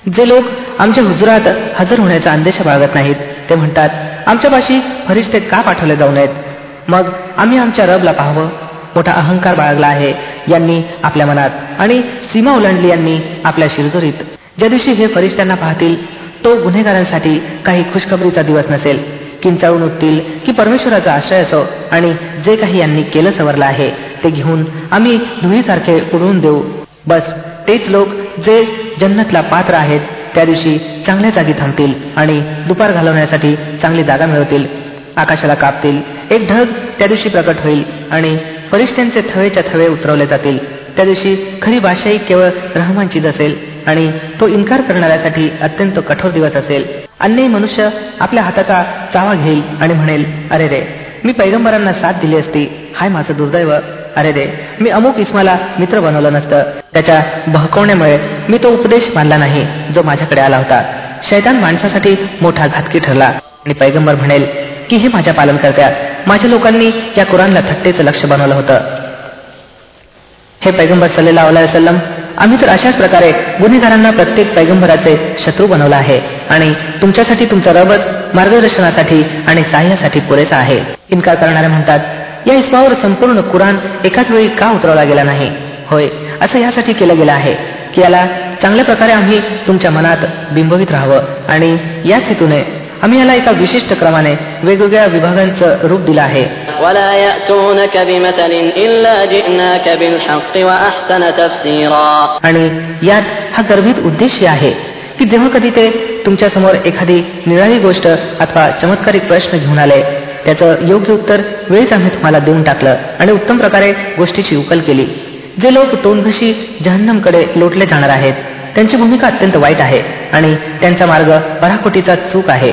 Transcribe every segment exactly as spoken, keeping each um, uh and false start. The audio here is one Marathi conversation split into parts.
जे लोक आमच्या हुजुरात हजर होण्याचा अंदेशा बाळगत नाहीत ते म्हणतात, आमच्यापाशी फरिश्ते का पाठवले जाऊ नयेत? मग आम्ही आमच्या रबला पाहावं. मोठा अहंकार बाळगला आहे यांनी आपल्या मनात आणि सीमा ओलांडली यांनी आपल्या शिरजोरीत. ज्या दिवशी हे फरिश्त्यांना पाहतील तो गुन्हेगारांसाठी काही खुशखबरीचा दिवस नसेल. किंचाळून उठतील की परमेश्वराचा आश्रय असो आणि जे काही यांनी केलं सवरलं आहे ते घेऊन आम्ही धुळीसारखे उडवून देऊ. बस तेच लोक जे जन्नतला पात्र आहेत त्या दिवशी चांगल्या जागी थांबतील आणि दुपार घालवण्यासाठी चांगली जागा मिळवतील. आकाशाला कापतील. एक ढग त्या दिवशी प्रकट होईल आणि फरिश्त्यांचे थवेच्या थवे उतरवले जातील. त्या दिवशी खरी बादशाही केवळ रहमानचीच असेल आणि तो इन्कार करणाऱ्यासाठी अत्यंत कठोर दिवस असेल. अन्य मनुष्य आपल्या हाताचा चावा घेईल आणि म्हणेल, अरे रे, मी पैगंबरांना साथ दिली असती. हाय माझं दुर्दैव. अरे रे, मी अमुक इस्माला मित्र बनवलं नसतं. त्याच्या बहकवण्यामुळे मी तो उपदेश मानला नाही जो माझ्याकडे आला होता. शैतान माणसासाठी मोठा घातकी ठरला. आणि पैगंबर म्हणेल की हे माझ्या पालनकर्त्या, माझ्या लोकांनी या कुराणला थट्टेचं लक्ष बनवलं होतं. हे पैगंबर सल्लल्लाहु अलैहि वसल्लम, आम्ही तर अशाच प्रकारे गुन्हेगारांना प्रत्येक पैगंबराचे शत्रू बनवला आहे आणि तुमच्यासाठी तुमचा रबच मार्गदर्शनासाठी आणि सहाय्यासाठी पुरेसा आहे. इन्कार करणारे म्हणतात, या इस्मावर संपूर्ण कुराण एकाच वेळी का उतरवला गेला नाही? होय, असं यासाठी केलं गेलं आहे की याला चांगल्या प्रकारे आम्ही तुमच्या मनात बिंबवित राहावं आणि याच हेतूने आम्ही याला एका विशिष्ट क्रमाने वेगवेगळ्या विभागांचं रूप दिलं आहे. आणि यात हा गर्भित उद्देश आहे की जेव्हा कधी ते तुमच्या समोर एखादी निराळी गोष्ट अथवा चमत्कारिक प्रश्न घेऊन आले त्याचं योग्य उत्तर वेळीच आम्ही तुम्हाला देऊन टाकलं आणि उत्तम प्रकारे गोष्टीची उकल केली. जे लोक तोंडघशी जहन्नमकडे लोटले जाणार आहेत त्यांची भूमिका अत्यंत वाईट आहे आणि त्यांचा मार्ग पराकोटीचा चूक आहे.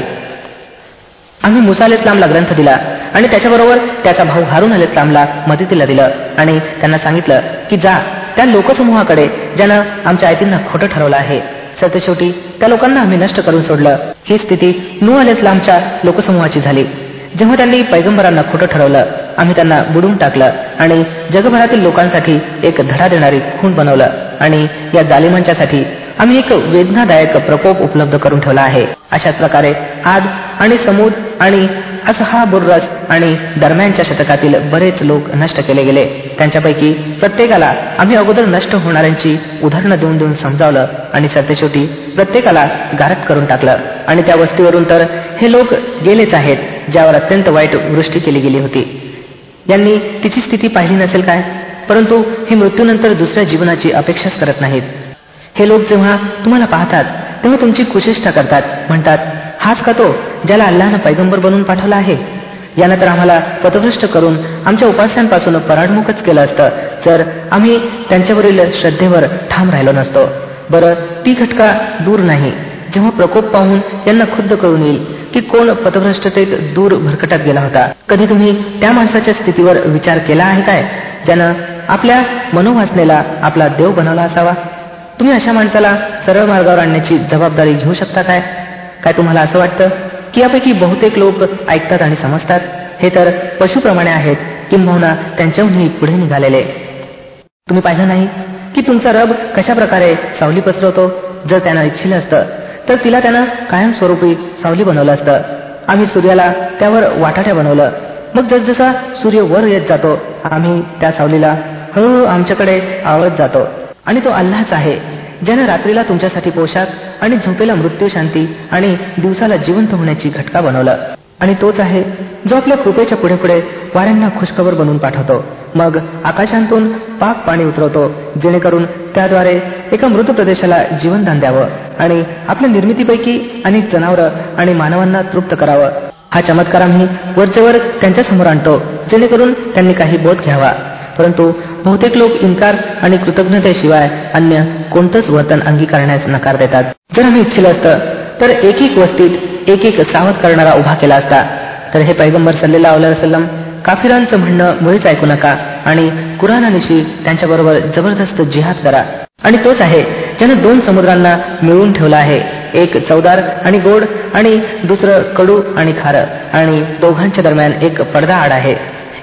आम्ही मुसा अलैहि इस्लामला ग्रंथ दिला आणि त्याच्याबरोबर त्याचा भाऊ हारून अलैहि इस्लामला मदतीला दिलं आणि त्यांना सांगितलं की जा त्या लोकसमूहाकडे ज्यानं आमच्या आयतींना खोटं ठरवलं आहे. सरतेशेवटी त्या लोकांना आम्ही नष्ट करून सोडलं. ही स्थिती नूह अलैहि इस्लामच्या लोकसमूहाची झाली. जेव्हा त्यांनी पैगंबरांना खोटं ठरवलं आम्ही त्यांना बुडवून टाकलं आणि जगभरातील लोकांसाठी एक धडा देणारी खूण बनवलं आणि या जालिमांच्यासाठी आम्ही एक वेदनादायक प्रकोप उपलब्ध करून ठेवला आहे. अशाच प्रकारे आद आणि समूद आणि असहा बुर्रस आणि दरम्यानच्या शतकातील बरेच लोक नष्ट केले गेले. त्यांच्यापैकी प्रत्येकाला आम्ही अगोदर नष्ट होणाऱ्यांची उदाहरणं देऊन देऊन समजावलं आणि सरतेशेवटी प्रत्येकाला गारट करून टाकलं. आणि त्या वस्तीवरून तर हे लोक गेलेच आहेत ज्यावर अत्यंत वाईट वृष्टी केली गेली होती. यांनी तिची स्थिती पाहिली नसेल काय? परंतु हे मृत्यूनंतर दुसऱ्या जीवनाची अपेक्षाच करत नाहीत. हे लोक जेव्हा तुम्हाला पाहतात तेव्हा तुमची कुचेष्टा करतात. म्हणतात, हाच का तो ज्याला अल्लाहनं पैगंबर बनवून पाठवला आहे? यानं तर आम्हाला पथभ्रष्ट करून आमच्या उपास्यांपासून पराडमुखच केलं असतं जर आम्ही त्यांच्यावरील श्रद्धेवर ठाम राहिलो नसतो. बरं, ती घटका दूर नाही जेव्हा प्रकोप पाहून यांना खुद्द कळून येईल की कोण पथभ्रष्टतेत दूर भरकटत गेला होता. कधी तुम्ही त्या माणसाच्या स्थितीवर विचार केला आहे काय ज्यानं आपल्या मनोवासनेला आपला देव बनवला असावा? तुम्ही अशा माणसाला सरळ मार्गावर आणण्याची जबाबदारी घेऊ शकता काय? काय तुम्हाला असं वाटतं की यापैकी बहुतेक लोक ऐकतात आणि समजतात? हे तर पशुप्रमाणे आहेत, किंबहुना त्यांच्याहूनही पुढे निघालेले. तुम्ही पाहिलं नाही की तुमचा रब कशा प्रकारे सावली पसरवतो? जर त्यानं इच्छिलं असतं तर तिला त्यानं कायमस्वरूपी सावली बनवलं असतं. आम्ही सूर्याला त्यावर वाटाट्या बनवलं. मग जसजसा सूर्य वर येत जातो आम्ही त्या सावलीला हळूहळू आमच्याकडे आवळत जातो. आणि तो अल्लाहच आहे ज्यानं रात्रीला तुमच्यासाठी पोशाख आणि झोपेला मृत्यू शांती आणि दिवसाला जिवंत होण्याची घटका बनवलं. आणि तोच आहे जो आपल्या कृपेच्या पुढे पुढे वाऱ्यांना खुशखबर बनवून पाठवतो. मग आकाशांतून पाक पाणी उतरवतो जेणेकरून त्याद्वारे एका मृत प्रदेशाला जीवनदान द्यावं आणि आपल्या निर्मितीपैकी अनेक जनावरं आणि मानवांना तृप्त करावं. हा चमत्कार आम्ही वरचेवर त्यांच्या समोर आणतो जेणेकरून त्यांनी काही बोध घ्यावा. परंतु बहुतेक लोक इन्कार आणि कृतज्ञतेशिवाय अन्य कोणतंच वर्तन अंगीकारण्यास नकार देतात. जर आम्ही इच्छिलं असतं तर एक एक वस्तीत एक एक सावध करणारा उभा केला असता. तर हे पैगंबर सल्लल्लाहु अलैहि वसल्लम, काफिरांचं म्हणणं मुळीच ऐकू नका आणि कुराणानिशी त्यांच्याबरोबर जबरदस्त जिहाद करा. आणि तोच आहे ज्यानं दोन समुद्रांना मिळवून ठेवला आहे, एक चवदार आणि गोड आणि दुसरं कडू आणि खारं, आणि दोघांच्या दरम्यान एक पडदा आड आहे.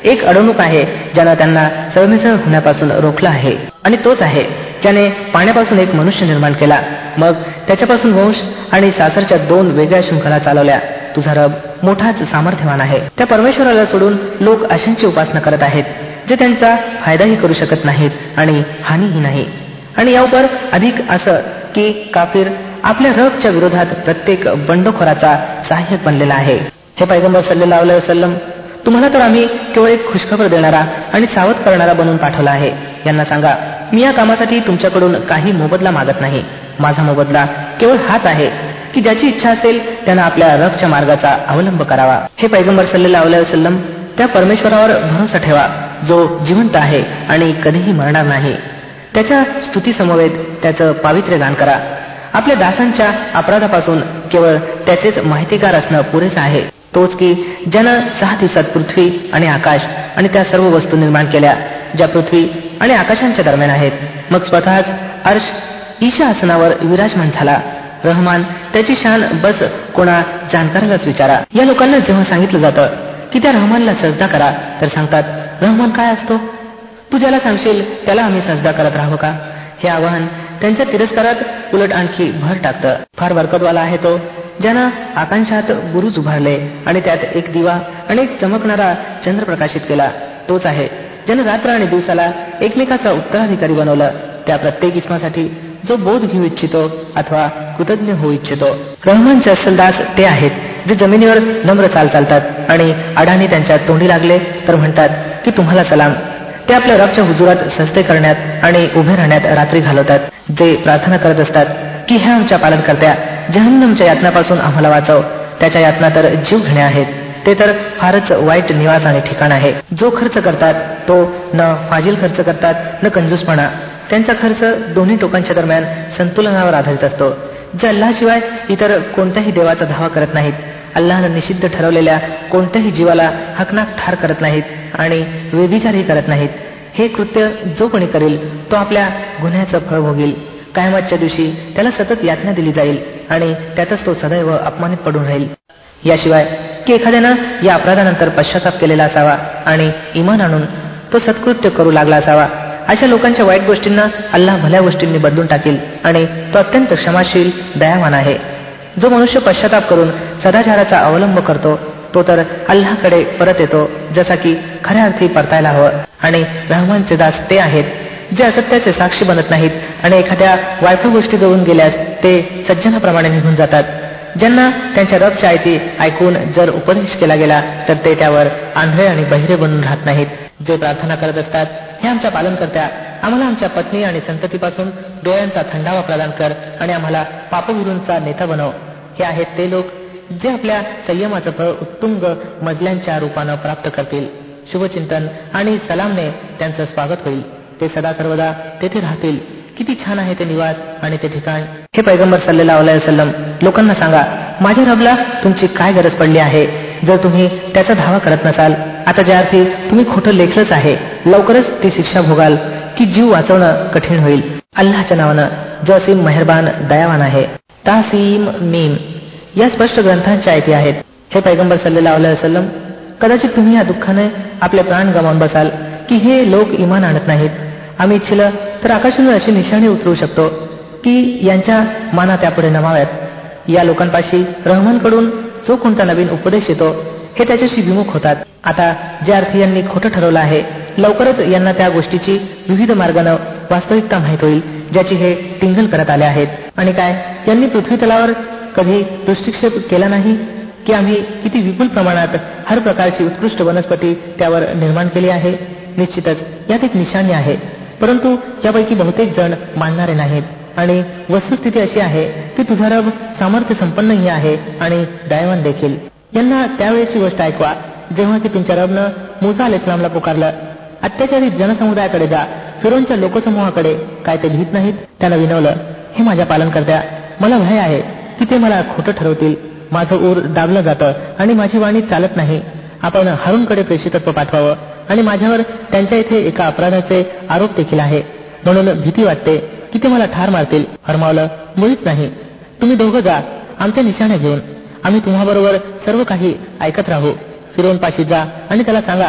एक अडवणूक आहे ज्यानं त्यांना सरमिसळ होण्यापासून रोखलं आहे, आणि तोच आहे ज्याने पाण्यापासून एक मनुष्य निर्माण केला, मग त्याच्यापासून वंश आणि सासरच्या दोन वेगळ्या शृंखला चालवल्या. तुझा रब मोठाच सामर्थ्यवान आहे. त्या परमेश्वराला सोडून लोक अशांची उपासना करत आहेत जे त्यांचा फायदाही करू शकत नाहीत आणि हानीही नाही. आणि यावर अधिक असं की काफिर आपल्या रबच्या विरोधात प्रत्येक बंडखोराचा सहाय्यक बनलेला आहे. हे पैगंबर सल्लल्लाहु अलैहि वसल्लम, तुम्हाला तर आम्ही केवळ एक खुशखबर देणारा आणि सावध करणारा बनवून पाठवला आहे. यांना सांगा, मी या कामासाठी तुमच्याकडून काही मोबदला मागत नाही. माझा मोबदला केवळ हाच आहे की ज्याची इच्छा असेल त्यानं आपल्या रबच्या मार्गाचा अवलंब करावा. हे पैगंबर सल्लल्लाहु अलैहि वसल्लम, त्या परमेश्वरावर भरोसा ठेवा जो जिवंत आहे आणि कधीही मरणार नाही. त्याच्या स्तुती समवेत त्याचं पावित्र्य गान करा. आपल्या दासांच्या अपराधापासून केवळ त्याचेच माहितीगार असणं पुरेसं आहे. तोच की ज्यानं सहा दिवसात पृथ्वी आणि आकाश आणि त्या सर्व वस्तू निर्माण केल्या ज्या पृथ्वी आणि आकाशांच्या दरम्यान आहेत, मग स्वतःच अर्श ईशा आसनावर विराजमान झाला. रहमान त्याची शान बस कोणा जाणकारालाच विचारा. या लोकांना जेव्हा सांगितलं जातं की त्या रहमानला सजदा करा, तर सांगतात, रहमान काय असतो? तू ज्याला सांगशील त्याला आम्ही सजदा करत राहू का? हे आवाहन त्यांच्या तिरस्कारात उलट आणखी भर टाकतं. फार बरकतवाला आहे तो ज्यानं आकांशात बुरुज उभारले आणि त्यात एक दिवा आणि एक चमकणारा चंद्र प्रकाशित केला. तोच आहे ज्यानं रात्र आणि दिवसाला एकमेकाचा उत्तराधिकारी बनवलं. त्या प्रत्येक इस्मासाठी जो बोध घेऊ इच्छितो अथवा कृतज्ञ होऊ इच्छितो. रहमानचे अस्सल दास ते आहेत जे जमिनीवर नम्र चाल चालतात आणि अडाणी त्यांच्या तोंडी लागले तर म्हणतात की तुम्हाला सलाम. ते आपल्या रबच्या हुजुरात सजदे करण्यात आणि उभे राहण्यात रात्री घालवतात. जे प्रार्थना करत असतात की हे आमच्या पालनकर्त्या, जहन्नमच्या यातनापासून आम्हाला वाचव. त्याच्या यातना तर जीव घेणे आहेत. ते तर फारच वाईट निवास आणि ठिकाण आहे. जो खर्च करतात तो न फाजील खर्च करतात न कंजूसपणा. त्यांचा खर्च दोन्ही टोकांच्या दरम्यान संतुलनावर आधारित असतो. जे अल्लाशिवाय इतर कोणत्याही देवाचा धावा करत नाहीत, अल्लाहनं निषिद्ध ठरवलेल्या कोणत्याही जीवाला हकनाक ठार करत नाहीत आणि व्यभिचारही करत नाहीत. हे कृत्य जो कोणी करेल तो आपल्या गुन्ह्याचं फळ भोगील. कायमातच्या दिवशी त्याला सतत यातना दिली जाईल आणि त्यातच तो सदैव अपमानित पडून राहील. याशिवाय की एखाद्यानं या अपराधानंतर पश्चाताप केलेला असावा आणि इमान आणून तो सत्कृत्य करू लागला असावा. अशा लोकांच्या वाईट गोष्टींना अल्लाह भल्या गोष्टींनी बदलून टाकील आणि तो अत्यंत क्षमाशील दयावान आहे. जो मनुष्य पश्चाताप करून सदाचाराचा अवलंब करतो तो तर अल्लाहकडे परत येतो जसा की खऱ्या अर्थी परतायला हवं. आणि रहमानचे दास ते आहेत जे असत्याचे साक्षी बनत नाहीत आणि एखाद्या वाईट गोष्टी जवळून गेल्यास ते सज्जनाप्रमाणे निघून जातात. ज्यांना त्यांच्या रबच्या आयती ऐकून जर उपदेश केला गेला तर ते त्यावर आंधळे आणि बहिरे बनून राहत नाहीत. जे प्रार्थना करत असतात, हे आमच्या पालनकर्त्या, आम्हाला आमच्या पत्नी आणि संततीपासून डोळ्यांचा थंडावा प्रदान कर आणि आम्हाला पापविरूंचा नेता बनव. हे आहेत ते लोक जे आपल्या संयमाचं फळ उत्तुंग मजल्यांच्या रूपानं प्राप्त करतील. शुभचिंतन आणि सलामने त्यांचं स्वागत होईल. ते सदा सर्वदा तेथे राहतील. किती छान आहे ते निवास आणि ते ठिकाण. हे पैगंबर सल्लल्लाहु अलैहि वसल्लम, लोकांना सांगा, माझ्या रबला तुमची काय गरज पडली आहे जर तुम्ही त्याचा धावा करत नसाल. आता ज्या अर्थी तुम्ही खोटं लेखलंच आहे, लवकरच ती शिक्षा भोगाल की जीव वाचवणं कठीण होईल. अल्लाहच्या नावानं जो असीम मेहरबान दयावान आहे. तासीम मीम या स्पष्ट ग्रंथांच्या आयती आहेत. हे पैगंबर सल्लल्लाहु अलैहि वसल्लम, कदाचित तुम्ही या दुःखाने आपले प्राण गमावून बसाल की हे लोक इमान आणत नाहीत. आम्ही इच्छिलं तर आकाशावर अशी निशाणी उतरवू शकतो की यांच्या माना त्यापुढे नमाव्यात. या लोकांपाशी रहमानकडून जो कोणता नवीन उपदेश येतो हे त्याच्याशी विमुख होतात. आता ज्या अर्थी यांनी खोटं ठरवलं आहे, लवकरच यांना त्या गोष्टीची विविध मार्गानं वास्तविकता माहीत होईल ज्याची हे टिंगल करत आले आहेत. आणि काय, यांनी पृथ्वी तलावर कधी दृष्टिक्षेप केला नाही की आम्ही किती विपुल प्रमाणात हर प्रकारची उत्कृष्ट वनस्पती त्यावर निर्माण केली आहे. निश्चितच यात एक निशाणी आहे, परंतु यापैकी बहुतेक जण मानणारे नाहीत. आणि वस्तुस्थिती अशी आहे की तुझा रब सामर्थ्य संपन्नही आहे आणि दयावान देखील. यांना त्यावेळेची गोष्ट ऐकवा जेव्हा की तुमच्या रबनं मूसा अलैहिस्सलामला पुकारलं, अत्याचारित जनसमुदायाकडे जा, फिरोनच्या लोकसमूहाकडे काय ते भीत नाहीत. त्यानं विनवलं, हे माझ्या पालनकर्त्या, मला भय आहे की ते मला खोटं ठरवतील. माझं ऊर दाबलं जातं आणि माझी वाणी चालत नाही. आपण हारूनकडे प्रेषितत्व पाठवावं आणि माझ्यावर त्यांच्या इथे एका अपराधाचे आरोप देखील आहे, म्हणून भीती वाटते की ते मला ठार मारतील. फरमावलं, मुळीच नाही. तुम्ही दोघं जा आमच्या निशाण्या घेऊन, आम्ही तुम्हाबरोबर सर्व काही ऐकत राहू. फिरोन पाशी जा आणि त्याला सांगा,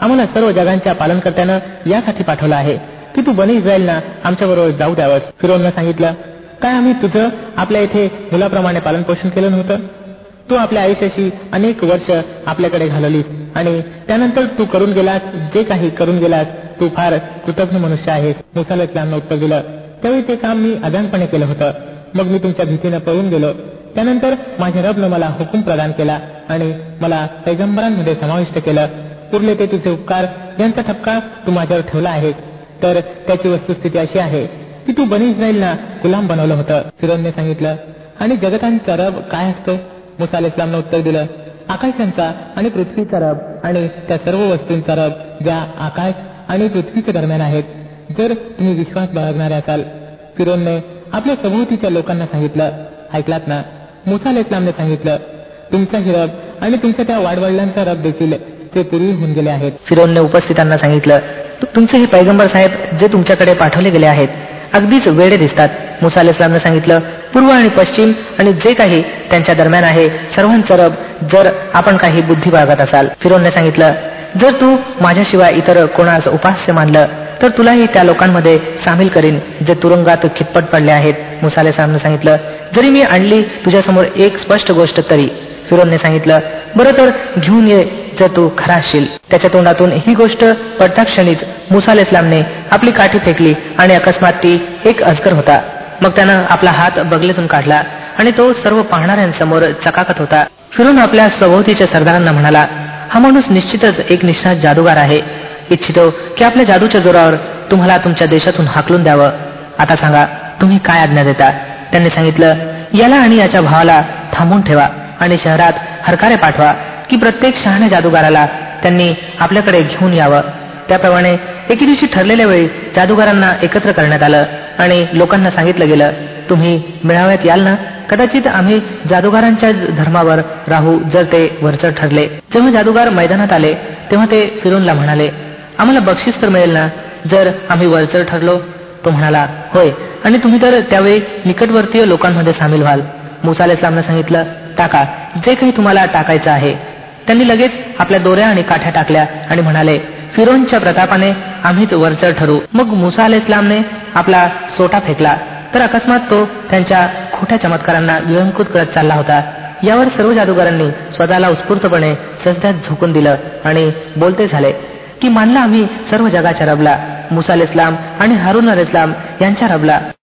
आम्हाला सर्व जगांच्या पालनकर्त्यानं यासाठी पाठवलं आहे की तू बनी इस्रायलना आमच्याबरोबर जाऊ द्यावंस. फिरौननं सांगितलं, काय आम्ही तुझं आपल्या इथे मुलाप्रमाणे पालन पोषण केलं नव्हतं? तू आपल्या आयुष्याशी अनेक वर्ष आपल्याकडे घालवलीस आणि त्यानंतर तू करून गेलास जे काही करून गेलास तू फार कृतज्ञ मनुष्य आहेस. मूसा अलैहिस्सलामनं उत्तर दिलं, त्यावेळी ते काम मी अजाणपणे केलं होतं. मग मी तुमच्या भीतीनं पळून गेलो. त्यानंतर माझ्या रबनं मला हुकूम प्रदान केला आणि मला पैगंबरांमध्ये समाविष्ट केलं. उरले ते तुझे उपकार ज्यांचा ठपका तू माझ्यावर ठेवला आहेस. तर त्याची वस्तुस्थिती अशी आहे की तू बनी इस्रायलना गुलाम बनवलं होतं. फिरौनने सांगितलं, आणि जगतांचा रब काय असतो? मूसा अलैहिस्सलामनं उत्तर दिलं, आकाशांचा आणि पृथ्वीचा रब आणि त्या सर्व वस्तूंचा रब ज्या आकाश आणि पृथ्वीच्या दरम्यान आहेत, जर तुम्ही विश्वास बाळगणारे असाल. फिरौनने आपल्या सभोवतीच्या लोकांना सांगितलं, ऐकलात ना? मूसा अलैहिस्सलामने सांगितलं, तुमचाही रब आणि तुमच्या त्या वाडवडिलांचा रब देखील ते पूर्वी होऊन गेले आहेत. फिरौनने उपस्थितांना सांगितलं, तुमचे हे पैगंबर साहेब जे तुमच्याकडे पाठवले गेले आहेत अगदीच वेडे दिसतात. मूसा अलैहिस्सलामने सांगितलं, पूर्व आणि पश्चिम आणि जे काही त्यांच्या दरम्यान आहे सर्वांचं रब जर आपण काही बुद्धी बाळगत असाल. फिरौनने सांगितलं, जर तू माझ्याशिवाय इतर कोणास उपास्य मानलं तर तुलाही त्या लोकांमध्ये सामील करीन जे तुरुंगात खितपट पडले आहेत. मूसा अलैहिस्सलामने सांगितलं, जरी मी आणली तुझ्यासमोर एक स्पष्ट गोष्ट तरी. फिरौनने सांगितलं, बरं तर घेऊन ये जर तू खरा असशील. त्याच्या तोंडातून ही गोष्ट पडता क्षणीच मूसा अलैहिस्सलामने आपली काठी फेकली आणि अकस्मात ती एक अजगर होता. मग त्यानं आपला हात बगलेतून काढला आणि तो सर्व पाहणाऱ्यांसमोर चकाकत होता. फिरौन आपल्या सभोवतीच्या सरदारांना म्हणाला, हा माणूस निश्चितच एक निष्णात जादूगार आहे. इच्छितो की आपल्या जादूच्या जोरावर तुम्हाला तुमच्या देशातून हाकलून द्यावं. आता सांगा तुम्ही काय आज्ञा देता? त्यांनी सांगितलं, याला आणि याच्या भावाला थांबवून ठेवा आणि शहरात हरकारे पाठवा की प्रत्येक शहाण्या जादूगाराला त्यांनी आपल्याकडे घेऊन यावं. त्याप्रमाणे एके दिवशी ठरलेल्या वेळी जादूगारांना एकत्र करण्यात आलं आणि लोकांना सांगितलं गेलं, तुम्ही मेळाव्यात याल ना? कदाचित आम्ही जादूगारांच्या धर्मावर राहू जर ते वरचढ ठरले. जेव्हा जादूगार मैदानात आले तेव्हा ते फिरौनला म्हणाले, आम्हाला बक्षीस तर मिळेल ना जर आम्ही वरचढ ठरलो? तो म्हणाला, होय, आणि तुम्ही तर त्यावेळी निकटवर्तीय लोकांमध्ये सामील व्हाल. मूसा अलैहिस्सलामने सांगितलं, टाका जे काही तुम्हाला टाकायचं आहे. त्यांनी लगेच आपल्या दोऱ्या आणि काठ्या टाकल्या आणि म्हणाले, फिरौनच्या प्रतापाने आम्हीच वरचढ ठरू. मग मूसा अलैहिस्सलामने आपला सोटा फेकला तर अकस्मात तो त्यांच्या खोट्या चमत्कारांना विळंकृत करत चालला होता. यावर सर्व जादूगारांनी स्वतःला उत्स्फूर्तपणे सजद्यात झोकून दिलं आणि बोलते झाले की मानला आम्ही सर्व जगाच्या रबला, मूसा अलैहिस्सलाम आणि हारून अलैहिस्सलाम यांच्या रबला.